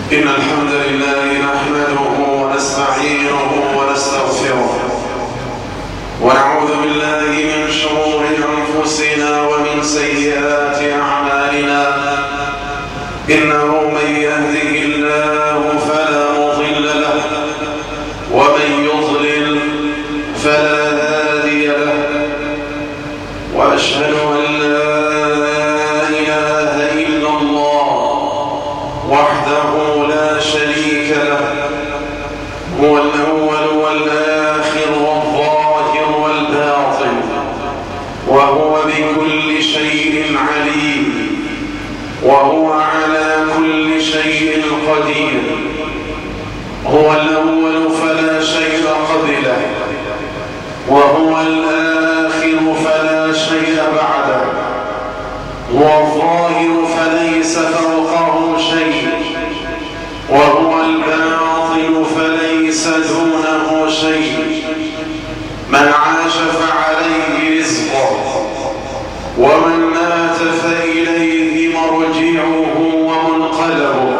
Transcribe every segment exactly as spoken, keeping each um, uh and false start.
إن الحمد لله نحمده ونستعينه ونستغفره ونعوذ بالله من شرور أنفسنا ومن سيئات أعمالنا. إنه من يهده الله فلا مضل له ومن يضلل فلا هادي له، وأشهد أن لا إله إلا الله وحده لا شريك له، هو الأول والآخر والظاهر والباطن، وهو بكل شيء عليم، وهو على كل شيء قدير. هو الأول فلا شيء قبله، وهو الآخر فلا شيء بعده، هو الظاهر فليس فوقه شيء، وهو الباطن فليس دونه شيء. من عاش فعليه رزقه، ومن مات فإليه مرجعه ومنقلبه.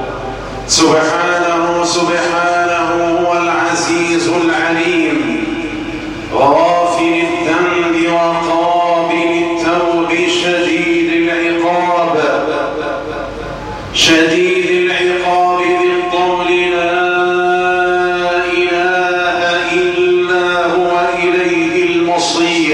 سبحانه سبحانه هو العزيز العليم، غافر الذنب وقابل التوب، شديد العقاب شديد العقاب ذي الطول، لا إله إلا هو إليه المصير.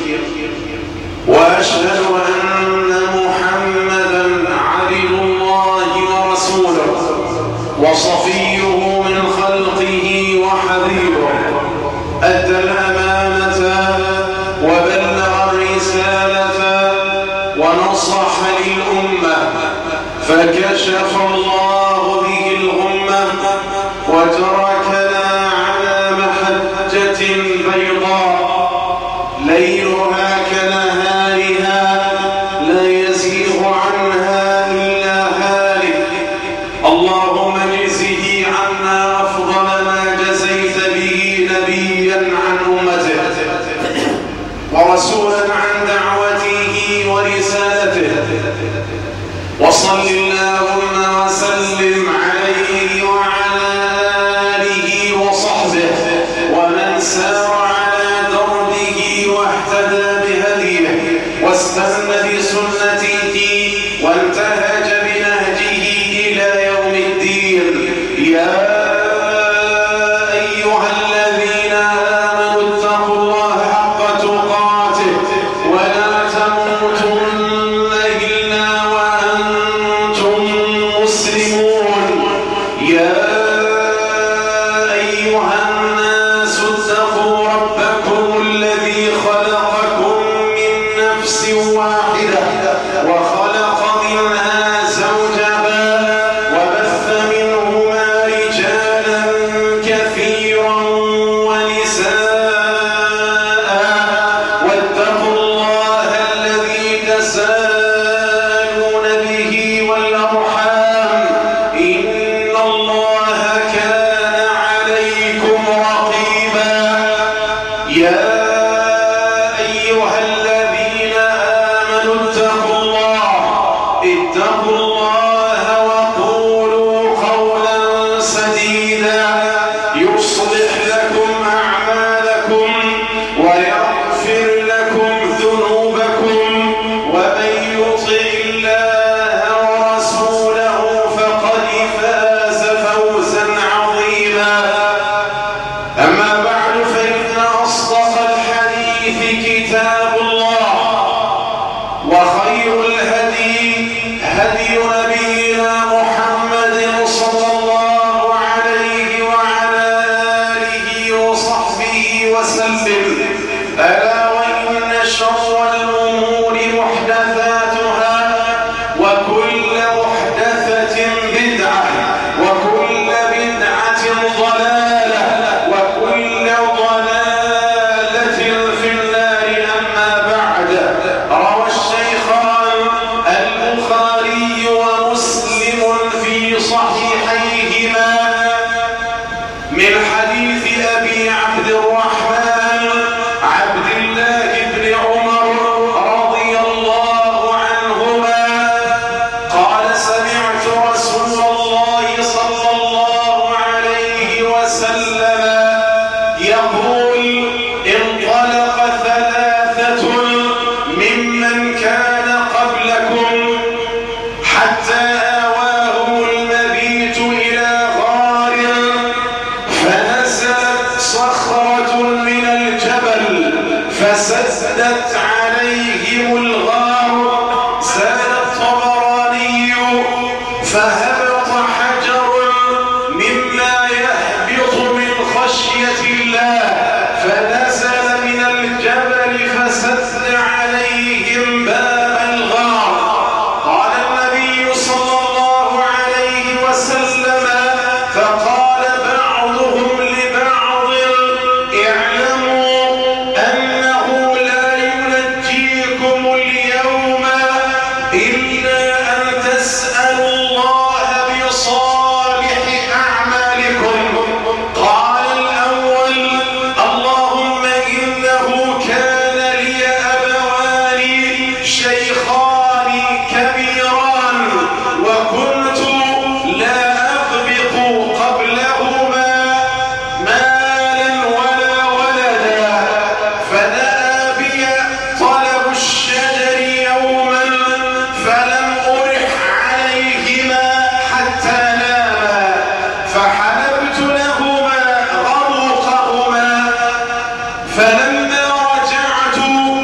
وأشهد أن محمدا عبد الله ورسوله وصفيه من خلقه وحبيبه، أدى الأمانة وبلغ الرسالة ونصح للأمة، فكشف الله به الغمة وتركنا على محجة بيضاء ليلها كنهارها لا يزيغ عنها إلا هالك. اللهم اجزه عنا أفضل ما جزيت به نبيا عن أمته ورسولا عن دعوته ورسالته، وصل اللهم وسلم عليه وعلى آله وصحبه ومن سار على دربه واهتدى بهديه واستنى بسنته وانتهج بنهجه إلى يوم الدين. يا أيها الذين آمنوا اتقوا الله حق تقاته ولا تموتن إلا وأنتم مسلمون. يا أيها الناس اتقوا ربكم الذي خلقكم من نفس واحدة وخلق منها زوجها وبث منهما رجالا كثيرا ونساء، واتقوا الله الذي تساءلون به والأرحام، إن الله كان عليكم رقيبا. يا أيها الذين آمنوا اتقوا الله اتقوا الله وقولوا قولا سديدا يصلح لكم أعمالكم ويغفر لكم ذنوبكم، ومن يطع الله ورسوله فقد فاز فوزا عظيما. أما بعد، فإن أصدق الحديث كتاب الله، وخير الهدي هدي نبينا محمد صلى الله عليه وعلى آله وصحبه وسلم. ألا وإن شر الأمور محدثاتها، وكل محدثة بدعة، وكل بدعة ضلالة، وكل ضلالة في النار. أما بعد، روى الشيخان البخاري ومسلم في صحيحيهما من حديث أبي عبد الرحمن عبد الله بن عمر رضي الله عنهما قال: سمعت رسول الله فهبط حجر مما يهبط من خشية الله فنزل من الجبل فسد عليهم باب الغار. قال النبي صلى الله عليه وسلم فقال بعضهم لبعض اعلموا أنه لا ينجيكم اليوم إلا أن تسألوا الله بصالح أعمالكم. قال الأول اللهم إنه كان لي أبوان شيخان كبيران وكنت لا أطبق قبلهما مالا ولا ولدا فدأ بي طلب الشجر يوما فلم أرح عليهما حتى ناما فحلبت لهما غروقهما فلما رجعت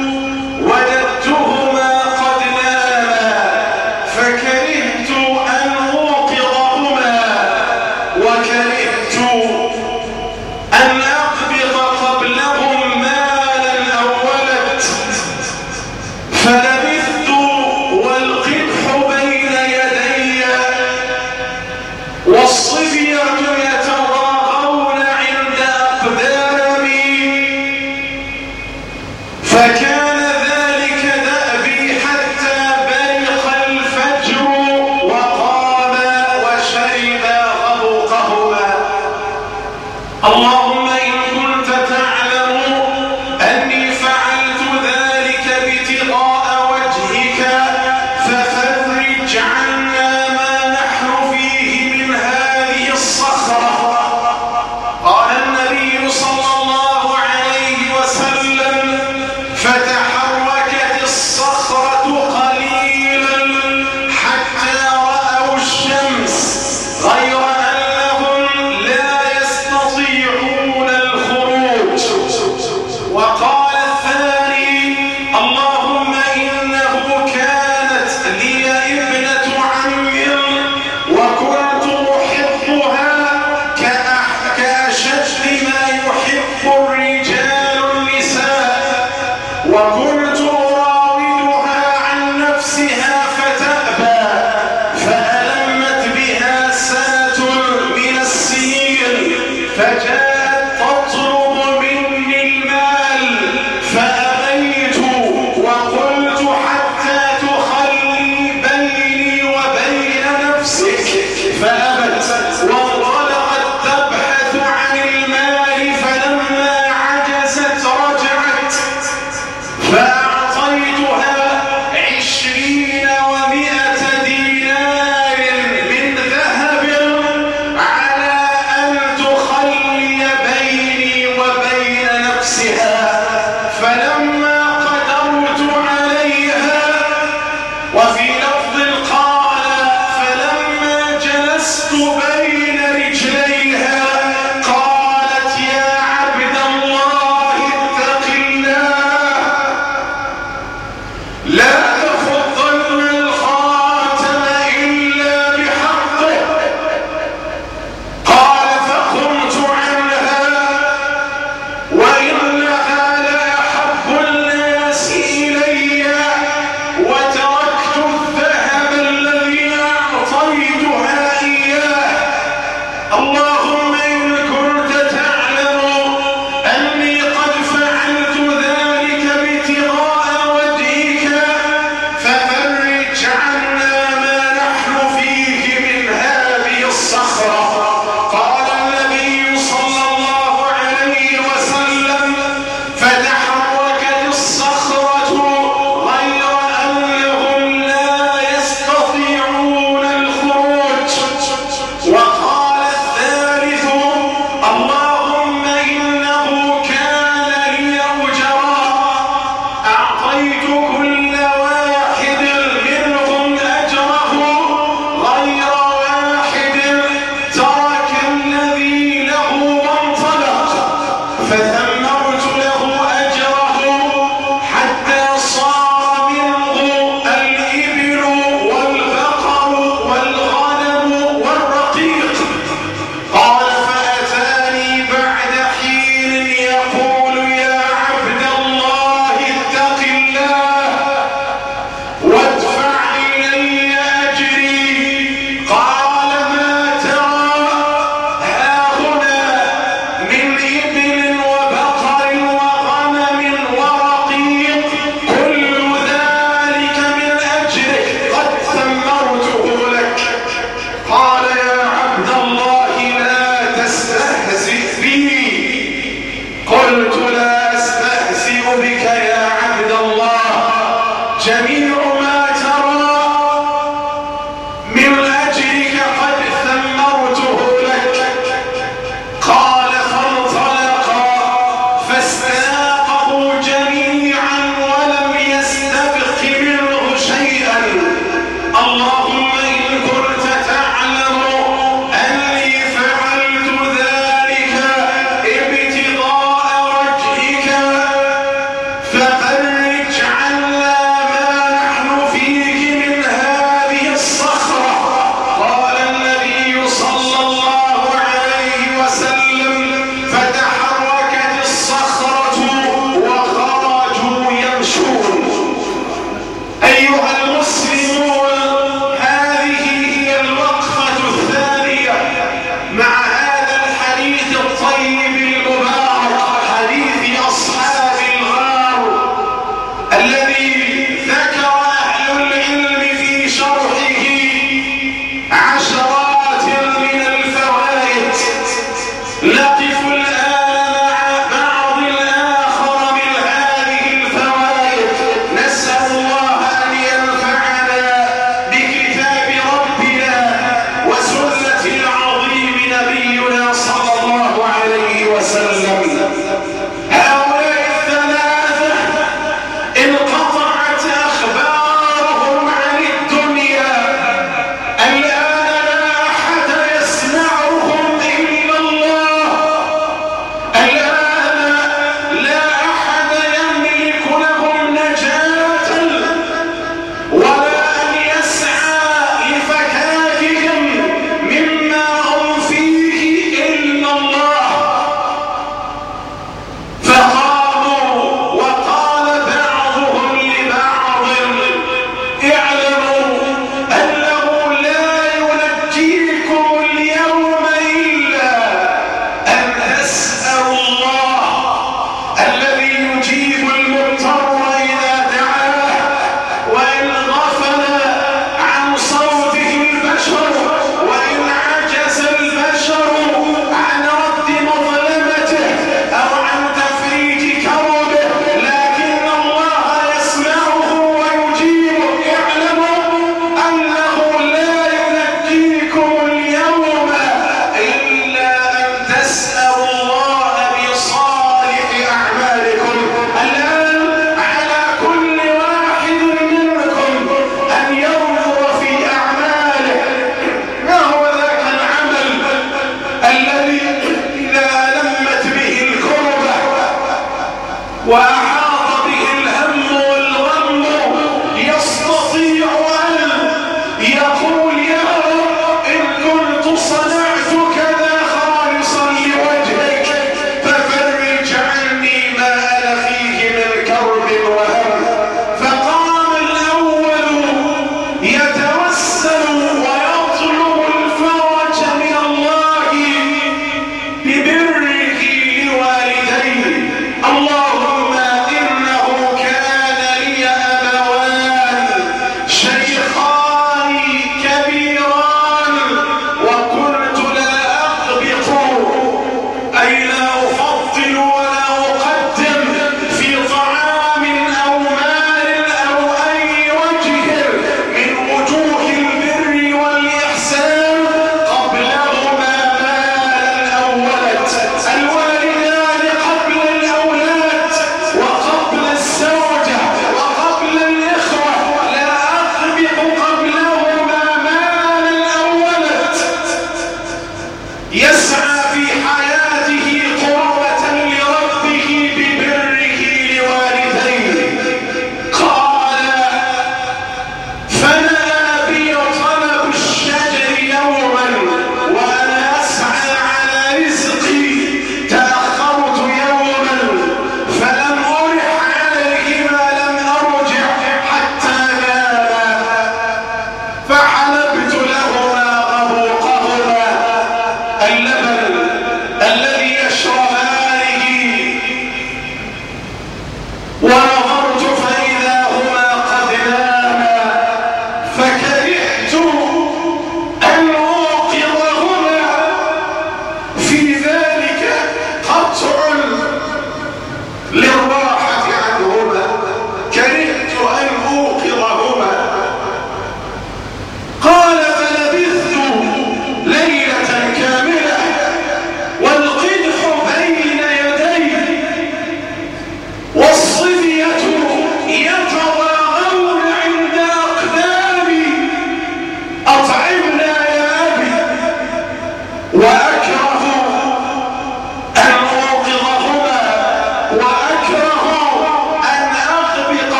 وجدتهما قد ناما فكرهت أن أوقظهما وكرهت أن أقبض قبلهم مالا أو ولد فلبثت والقدح بين يدي والصبية يتراغون عند أقدامي فكان ذلك دأبي حتى برق الفجر وقاما وشربا غبوقهما. اللهم إن كنت تعلم أني فعلت ذلك ابتغاء وجهك ففرج عنا ما نحن فيه من هذه الصخرة. قال النبي صلى الله عليه وسلم فتحركت الصخرة قليلا حتى رأوا الشمس غير أنهم لا يستطيعون الخروج. وقال الثاني اللهم إنه كانت لي ابنة عم وكنت أحبها كأح- كأشد ما يحب الرجال النساء وكنت أراودها عن نفسها فتأبى فألمت بها سنة من السنين فجاءت تطلب مني المال فأبيت وقلت حتى تخلي بيني وبين نفسك فأبت وانطلقت تبحث عن المال فلما عجزت رجعت فأعطيتها عشرين ومائة دينار من ذهب على أن تخلي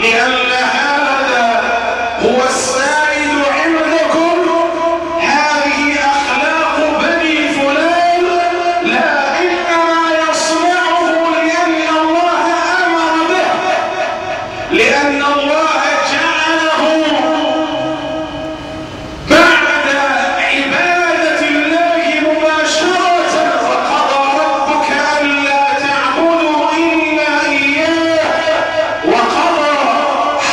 لأن هذا هو السائد عندكم، هذه أخلاق بني فلان، لا إنما يصنعه لأن الله أمر به، لأن الله جعله بعد عبادة الله مباشرة، وقضى ربك ألا تعبدوا إلا إياه، وقضى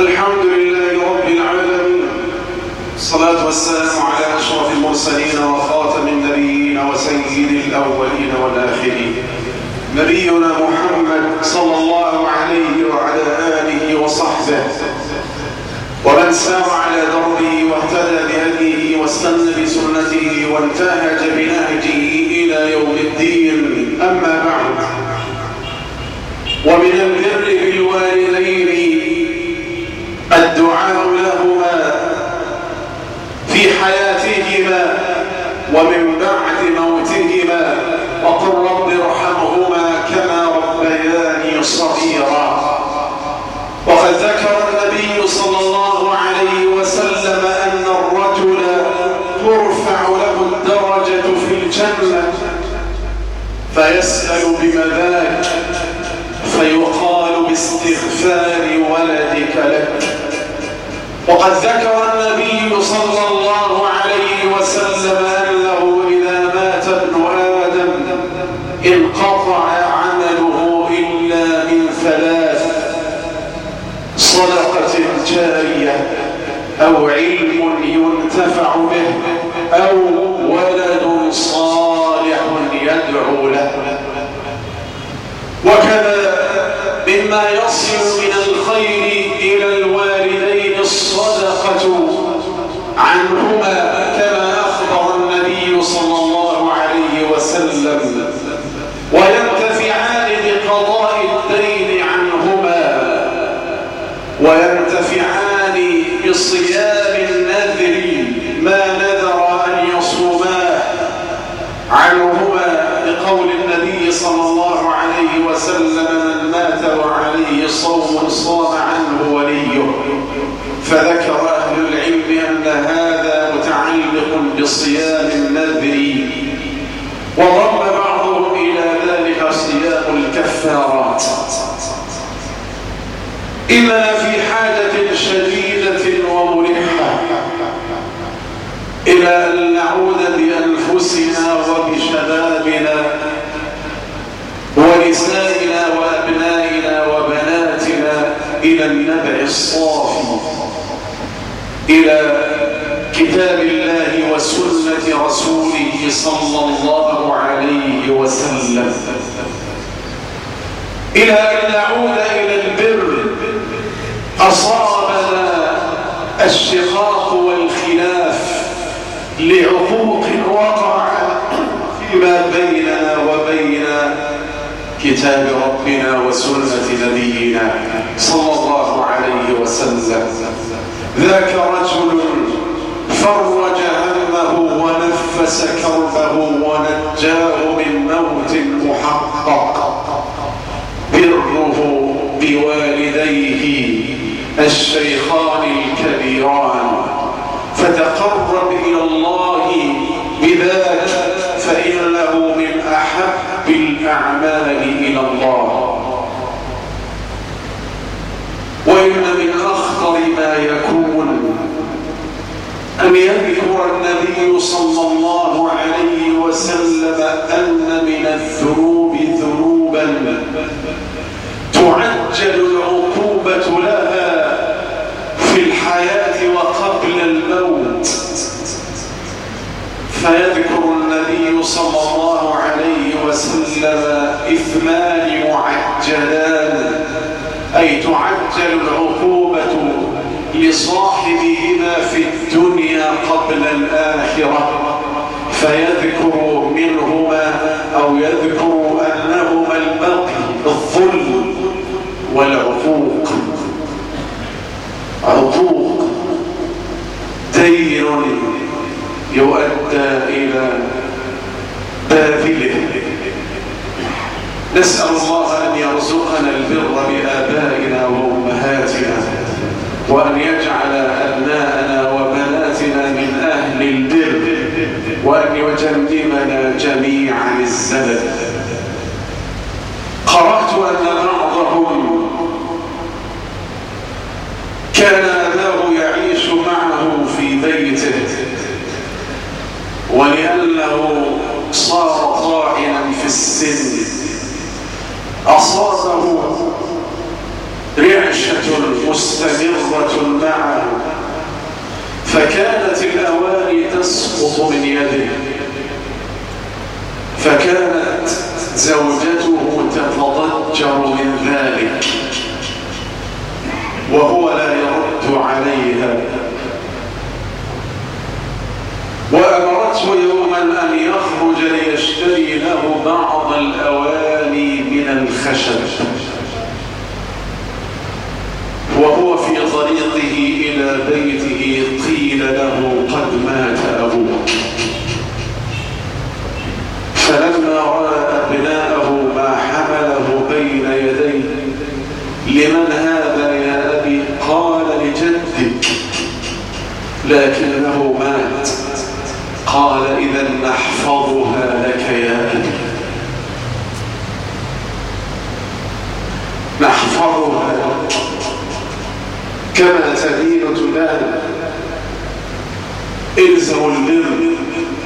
الحمد لله رب العالمين، الصلاة والسلام على أشرف المرسلين وخاتم النبيين وسيد الأولين والآخرين، نبينا محمد صلى الله عليه وعلى آله وصحبه ومن سار على دربه واهتدى بهديه واستنى بسنته وانتهج بنهجه إلى يوم الدين. أما بعد، ومن البر بالوالدين الدعاء لهما في حياتهما ومن بعد موتهما، وقل رب ارحمهما كما ربياني صغيرا. وقد ذكر النبي صلى الله عليه وسلم أن الرجل ترفع له الدرجة في الجنة فيسأل بمذاك فيقال باستغفار ولدك لك. وقد ذكر النبي صلى الله عليه وسلم أنه إذا مات ابن آدم انقطع عمله إلا من ثلاث: صدقة جارية، أو علم ينتفع به، أو ولد صالح يدعو له. وكذا مما يصل من الخير إلى الوالدين الصدقة عنهما، كما أخبر النبي صلى الله عليه وسلم، وينتفعان بقضاء الدين عنهما، وينتفعان بصيام النذر ما نذر أن يصوماه عنهما، لقول النبي صلى الله عليه وسلم: من مات وعليه صوم صام عنه وليه. فذكر أهل العلم أن هذا متعلق بصيام النذر، وضم بعضهم إلى ذلك صيام الكفارات. إننا في حاجة شديدة وملحة إلى أن نعود بأنفسنا وبشبابنا ونسائنا وأبنائنا وبناتنا إلى النبع الصافي، إلى كتاب الله وسنة رسوله صلى الله عليه وسلم، إلى أن نعود إلى البر. أصابنا الشقاق والخلاف لعقوق وقع فيما بيننا وبين كتاب ربنا وسنة نبينا صلى الله عليه وسلم. ذاك رجل فرج همه ونفس كربه ونجاه من موت محقق، بره بوالديه الشيخان الكبيران، فتقرب إلى الله بذاك، فإنه من أحب الأعمال إلى الله. وإن من أخطر ما يكون أن يذكر النبي صلى الله عليه وسلم أن من الذنوب ذنوبا تعجل العقوبة لها في الحياة وقبل الموت. فيذكر النبي صلى الله عليه وسلم إثمان معجلان، أي تعجل العقوبة لصاحبهما في الدنيا قبل الآخرة. فيذكر منهما أو يذكر أنهما البغي، الظلم والعقوق. عقوق دين يؤدى إلى باذله. نسأل الله أن يرزقنا البر بآبائنا وأمهاتنا، وأن يجعل أبناءنا وبناتنا من أهل البر، وأن يجنبنا جميعا الزلل. قرأت أن بعضهم كان أباه يعيش معه في بيته، ولأنه صار طاعنا في السن أصابه رعشة مستمرة معه، فكانت الأواني تسقط من يده، فكانت زوجته تتضجر من ذلك وهو لا يرد عليها. وأمرته يوما أن يخرج ليشتري له بعض الأواني من الخشب، وهو في طريقه إلى بيته قيل له قد مات أبوك. فلما رأى أبناءه ما حمله بين يديه: لمن هذا يا أبي؟ قال: لجدك، لكنه مات. قال: إذا نحفظها لك يا أبي، نحفظها لك كما تدين تدان. الزموا البر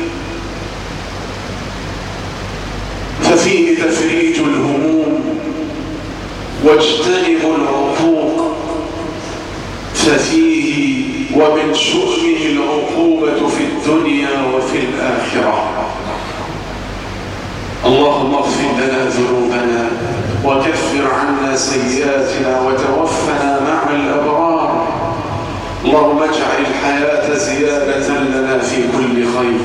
ففيه تفريج الهموم، واجتنبوا العقوق ففيه ومن شؤمه العقوبة في الدنيا وفي الآخرة. اللهم اغفر لنا ذنوبنا وكفر عنا سيئاتنا وتوفنا مع الأبرار. اللهم اجعل الحياة زيادة لنا في كل خير،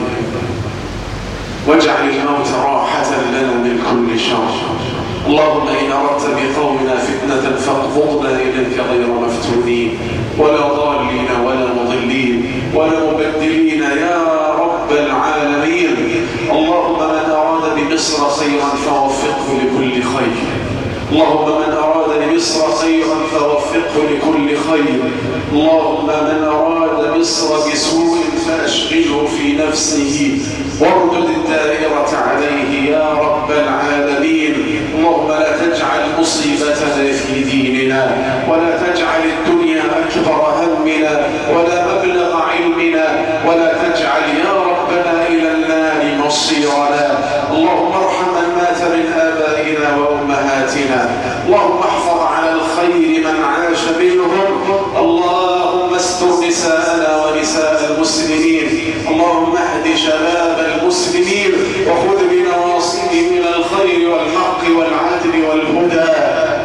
واجعل الموت راحة لنا من كل شر. اللهم إن أردت بقومنا فتنة فاقبضنا إليك غير مفتونين ولا ضالين ولا مضلين ولا مبدلين يا رب العالمين. اللهم من أراد بمصر خيرا فوفقه لكل خير، اللهم من أراد بمصر خيرا فوفقه لكل خير. اللهم من أراد مصر بسوء فأشغله في نفسه واردد الدائرة عليه يا رب العالمين. اللهم لا تجعل مصيبتنا في ديننا، ولا تجعل الدنيا أكبر همنا ولا مبلغ علمنا، ولا تجعل يا ربنا إلى النار مصيرنا. اللهم ارحم من مات من آبائنا وأمهاتنا، اللهم احفظ على الخير من عاش منهم. اللهم استر نساءنا ونساء المسلمين، اللهم اهد شباب المسلمين وخذ بنواصيهم إلى الخير والحق والعدل والهدى.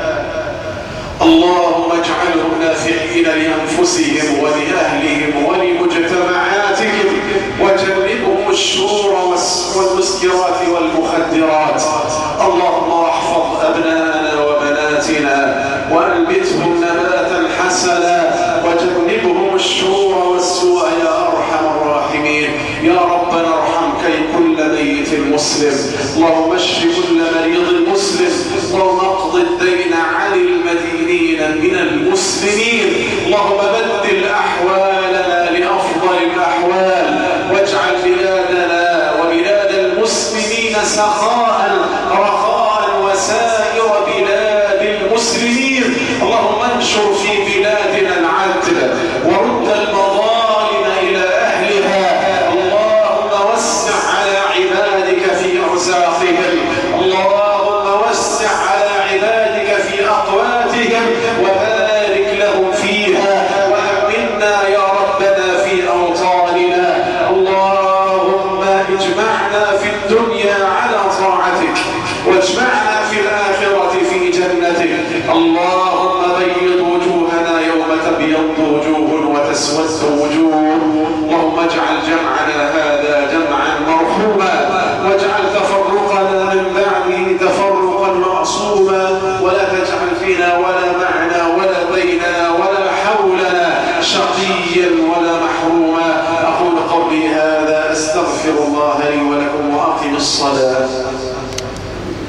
اللهم اجعلهم نافعين لأنفسهم ولأهلهم ولمجتمعاتهم، وجنبهم الشرور والمسكرات والمخدرات. اللهم احفظ أبناءنا وبناتنا وأنبتهم نباتا حسنا، وجنبهم الشرور والسوء يا أرحم الراحمين. يا ربنا ارحم كل ميت مسلم، اللهم اشف كل مريض مسلم، اللهم اقض الدين عن المدينين من المسلمين. اللهم بدل أحوالنا لأفضل الأحوال، واجعل بلادنا وبلاد المسلمين سخاء رخاء وسائر بلاد المسلمين. اللهم انشر في بلادنا العدل ورد المظالم إلى أهلها. اللهم وسع على عبادك في أرزاقهم، اللهم وسع على عبادك في أقواتهم وبارك لهم فيها، وأمنا يا ربنا في أوطاننا. اللهم اجمعنا في الدنيا على طاعتك، واجمعنا في الآخرة في جنتك. اللهم بيض وجوهنا يوم تبيض وجوه وتسود وجوه. اللهم اجعل جمعنا هذا جمعا مرحوما، واجعل تفرقنا من بعده تفرقا معصوما، ولا تجعل فينا ولا معنا ولا بيننا ولا حولنا شقيا ولا محروما. أقول قولي هذا، أستغفر الله لي ولكم، وأقم الصلاة.